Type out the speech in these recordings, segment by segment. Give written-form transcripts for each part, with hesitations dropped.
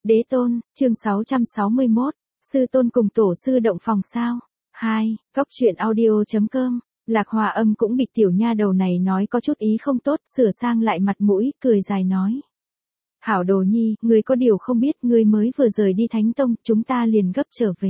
Đế tôn, chương 661, sư tôn cùng tổ sư động phòng sao? 2, góc truyện audio.com, Lạc Hòa Âm cũng bị tiểu nha đầu này nói có chút ý không tốt, sửa sang lại mặt mũi, cười dài nói. Hảo đồ nhi, ngươi có điều không biết, ngươi mới vừa rời đi Thánh Tông, chúng ta liền gấp trở về.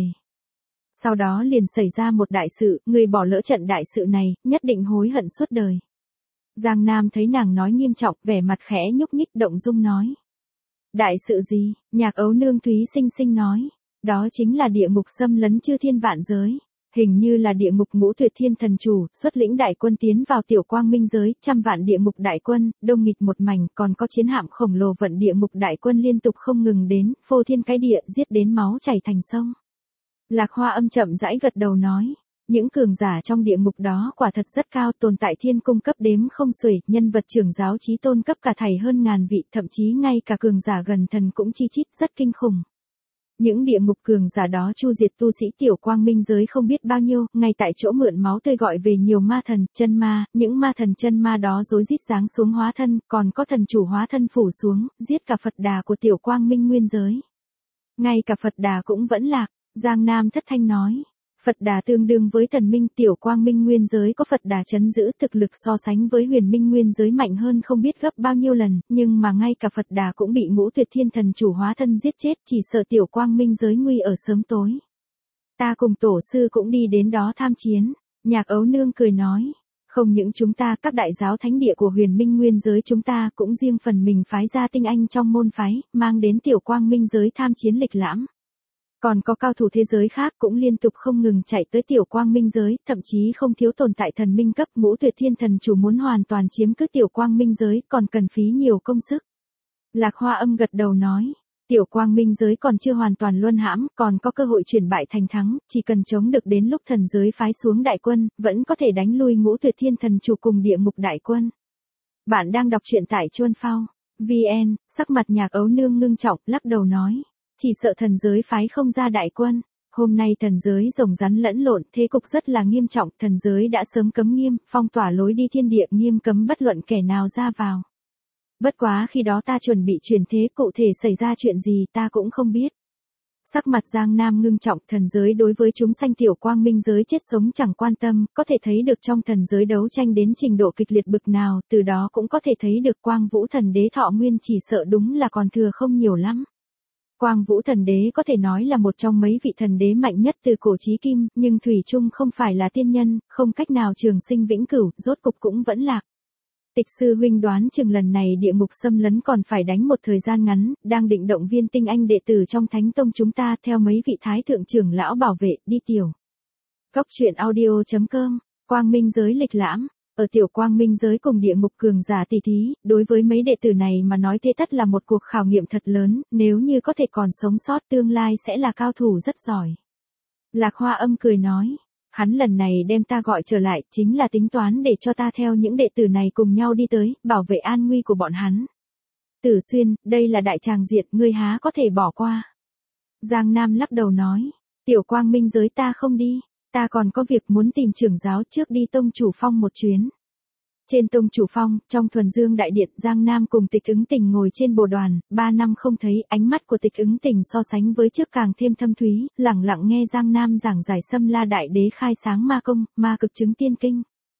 Sau đó liền xảy ra một đại sự, ngươi bỏ lỡ trận đại sự này, nhất định hối hận suốt đời. Giang Nam thấy nàng nói nghiêm trọng, vẻ mặt khẽ nhúc nhích động dung nói. Đại sự gì? Nhạc Ấu Nương Thúy xinh xinh nói. Đó chính là địa ngục xâm lấn chư thiên vạn giới. Hình như là địa ngục Ngũ Tuyệt Thiên Thần Chủ, xuất lĩnh đại quân tiến vào tiểu quang minh giới, trăm vạn địa ngục đại quân, đông nghịch một mảnh, còn có chiến hạm khổng lồ vận địa ngục đại quân liên tục không ngừng đến, phô thiên cái địa, giết đến máu chảy thành sông. Lạc Hoa Âm chậm rãi gật đầu nói. Những cường giả trong địa ngục đó quả thật rất cao, tồn tại thiên cung cấp đếm không xuể, nhân vật trưởng giáo chí tôn cấp cả thảy hơn ngàn vị, thậm chí ngay cả cường giả gần thần cũng chi chít, rất kinh khủng. Những địa ngục cường giả đó chu diệt tu sĩ tiểu quang minh giới không biết bao nhiêu, ngay tại chỗ mượn máu tươi gọi về nhiều ma thần, chân ma, những ma thần chân ma đó rối rít giáng xuống hóa thân, còn có thần chủ hóa thân phủ xuống, giết cả Phật Đà của tiểu quang minh nguyên giới. Ngay cả Phật Đà cũng vẫn lạc, Giang Nam thất thanh nói. Phật Đà tương đương với thần minh, tiểu quang minh nguyên giới có Phật Đà trấn giữ, thực lực so sánh với huyền minh nguyên giới mạnh hơn không biết gấp bao nhiêu lần, nhưng mà ngay cả Phật Đà cũng bị Ngũ Tuyệt Thiên Thần Chủ hóa thân giết chết, chỉ sợ tiểu quang minh giới nguy ở sớm tối. Ta cùng tổ sư cũng đi đến đó tham chiến, Nhạc Ấu Nương cười nói. Không những chúng ta, các đại giáo thánh địa của huyền minh nguyên giới chúng ta cũng riêng phần mình phái ra tinh anh trong môn phái, mang đến tiểu quang minh giới tham chiến lịch lãm. Còn có cao thủ thế giới khác cũng liên tục không ngừng chạy tới tiểu quang minh giới, thậm chí không thiếu tồn tại thần minh cấp. Ngũ Tuyệt Thiên Thần Chủ muốn hoàn toàn chiếm cứ tiểu quang minh giới còn cần phí nhiều công sức. Lạc Hoa Âm gật đầu nói, tiểu quang minh giới còn chưa hoàn toàn luân hãm, còn có cơ hội chuyển bại thành thắng, chỉ cần chống được đến lúc thần giới phái xuống đại quân, vẫn có thể đánh lui Ngũ Tuyệt Thiên Thần Chủ cùng địa ngục đại quân. Bạn đang đọc truyện tại Chuan Phao VN, sắc mặt Nhạc Ấu Nương ngưng trọng, lắc đầu nói. Chỉ sợ thần giới phái không ra đại quân. Hôm nay thần giới rồng rắn lẫn lộn, thế cục rất là nghiêm trọng, thần giới đã sớm cấm nghiêm, phong tỏa lối đi thiên địa, nghiêm cấm bất luận kẻ nào ra vào. Bất quá khi đó ta chuẩn bị chuyển thế, cụ thể xảy ra chuyện gì ta cũng không biết. Sắc mặt Giang Nam ngưng trọng, thần giới đối với chúng sanh tiểu quang minh giới chết sống chẳng quan tâm, có thể thấy được trong thần giới đấu tranh đến trình độ kịch liệt bực nào, từ đó cũng có thể thấy được Quang Vũ Thần Đế thọ nguyên chỉ sợ đúng là còn thừa không nhiều lắm. Quang Vũ Thần Đế có thể nói là một trong mấy vị thần đế mạnh nhất từ cổ chí kim, nhưng thủy chung không phải là tiên nhân, không cách nào trường sinh vĩnh cửu, rốt cục cũng vẫn lạc. Tịch sư huynh đoán chừng lần này địa ngục xâm lấn còn phải đánh một thời gian ngắn, đang định động viên tinh anh đệ tử trong Thánh Tông chúng ta theo mấy vị thái thượng trưởng lão bảo vệ, đi tiểu. Góc truyện audio.com, Quang Minh giới lịch lãm. Ở tiểu quang minh giới cùng địa ngục cường giả tỷ thí, đối với mấy đệ tử này mà nói thế tất là một cuộc khảo nghiệm thật lớn, nếu như có thể còn sống sót tương lai sẽ là cao thủ rất giỏi. Lạc Hoa Âm cười nói, hắn lần này đem ta gọi trở lại chính là tính toán để cho ta theo những đệ tử này cùng nhau đi tới, bảo vệ an nguy của bọn hắn. Tử Xuyên, đây là đại tràng diện, ngươi há có thể bỏ qua. Giang Nam lắc đầu nói, tiểu quang minh giới ta không đi. Ta còn có việc muốn tìm trưởng giáo trước đi Tông Chủ Phong một chuyến. Trên Tông Chủ Phong, trong Thuần Dương Đại Điện, Giang Nam cùng Tịch Ứng Tình ngồi trên bồ đoàn, 3 năm không thấy, ánh mắt của Tịch Ứng Tình so sánh với trước càng thêm thâm thúy, lẳng lặng nghe Giang Nam giảng giải Xâm La Đại Đế khai sáng ma công, ma cực chứng tiên kinh.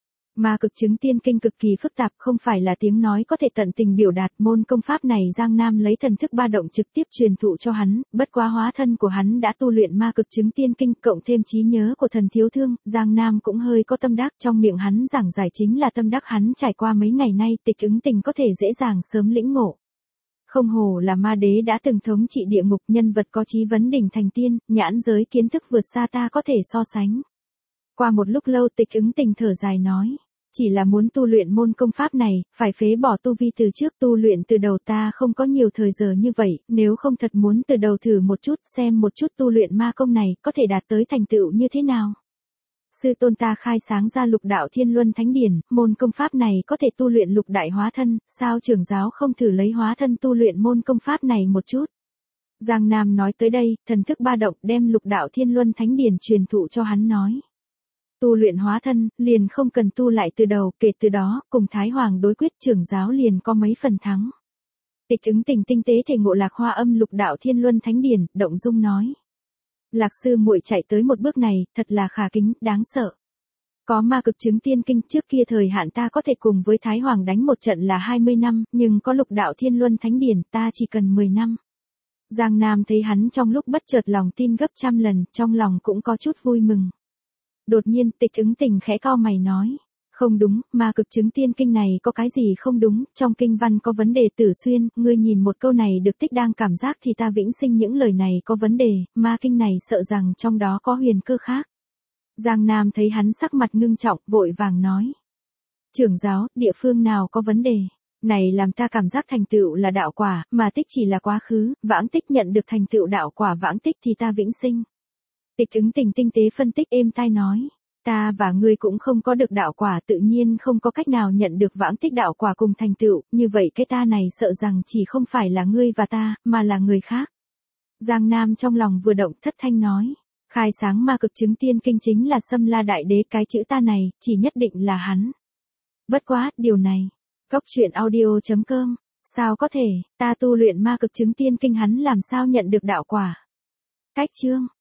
Ma cực chứng tiên kinh cực kỳ phức tạp, không phải là tiếng nói có thể tận tình biểu đạt, môn công pháp này Giang Nam lấy thần thức ba động trực tiếp truyền thụ cho hắn, bất quá hóa thân của hắn đã tu luyện ma cực chứng tiên kinh, cộng thêm trí nhớ của thần thiếu thương, Giang Nam cũng hơi có tâm đắc, trong miệng hắn giảng giải chính là tâm đắc hắn trải qua mấy ngày nay, Tịch Ứng Tình có thể dễ dàng sớm lĩnh ngộ. Không hổ là ma đế đã từng thống trị địa ngục, nhân vật có chí vấn đỉnh thành tiên, nhãn giới kiến thức vượt xa ta có thể so sánh. Qua một lúc lâu Tịch Ứng Tình thở dài nói. Chỉ là muốn tu luyện môn công pháp này, phải phế bỏ tu vi từ trước, tu luyện từ đầu ta không có nhiều thời giờ như vậy, nếu không thật muốn từ đầu thử một chút, xem một chút tu luyện ma công này, có thể đạt tới thành tựu như thế nào. Sư tôn ta khai sáng ra Lục Đạo Thiên Luân Thánh Điển, môn công pháp này có thể tu luyện lục đại hóa thân, sao trưởng giáo không thử lấy hóa thân tu luyện môn công pháp này một chút. Giang Nam nói tới đây, thần thức ba động đem Lục Đạo Thiên Luân Thánh Điển truyền thụ cho hắn nói. Tu luyện hóa thân, liền không cần tu lại từ đầu, kể từ đó, cùng Thái Hoàng đối quyết trưởng giáo liền có mấy phần thắng. Tịch ứng tình tinh tế thể ngộ Lạc Hoa Âm Lục Đạo Thiên Luân Thánh Điển, động dung nói. Lạc sư muội chạy tới một bước này, thật là khả kính, đáng sợ. Có ma cực chứng tiên kinh, trước kia thời hạn ta có thể cùng với Thái Hoàng đánh một trận là 20 năm, nhưng có Lục Đạo Thiên Luân Thánh Điển, ta chỉ cần 10 năm. Giang Nam thấy hắn trong lúc bất chợt lòng tin gấp trăm lần, trong lòng cũng có chút vui mừng. Đột nhiên Tịch ứng tình khẽ cau mày nói. Không đúng, ma cực chứng tiên kinh này có cái gì không đúng, trong kinh văn có vấn đề Tử Xuyên, ngươi nhìn một câu này được tích đang cảm giác thì ta vĩnh sinh những lời này có vấn đề, ma kinh này sợ rằng trong đó có huyền cơ khác. Giang Nam thấy hắn sắc mặt ngưng trọng, vội vàng nói. Trưởng giáo, địa phương nào có vấn đề? Này làm ta cảm giác thành tựu là đạo quả, mà tích chỉ là quá khứ, vãng tích nhận được thành tựu đạo quả vãng tích thì ta vĩnh sinh. Tịch ứng tình tinh tế phân tích êm tai nói. Ta và ngươi cũng không có được đạo quả, tự nhiên không có cách nào nhận được vãng tích đạo quả cùng thành tựu, như vậy cái ta này sợ rằng chỉ không phải là ngươi và ta, mà là người khác. Giang Nam trong lòng vừa động, thất thanh nói. Khai sáng ma cực chứng tiên kinh chính là Xâm La Đại Đế, cái chữ ta này, chỉ nhất định là hắn. Bất quá, điều này. Góc truyện audio.com. Sao có thể, ta tu luyện ma cực chứng tiên kinh hắn làm sao nhận được đạo quả? Cách chương.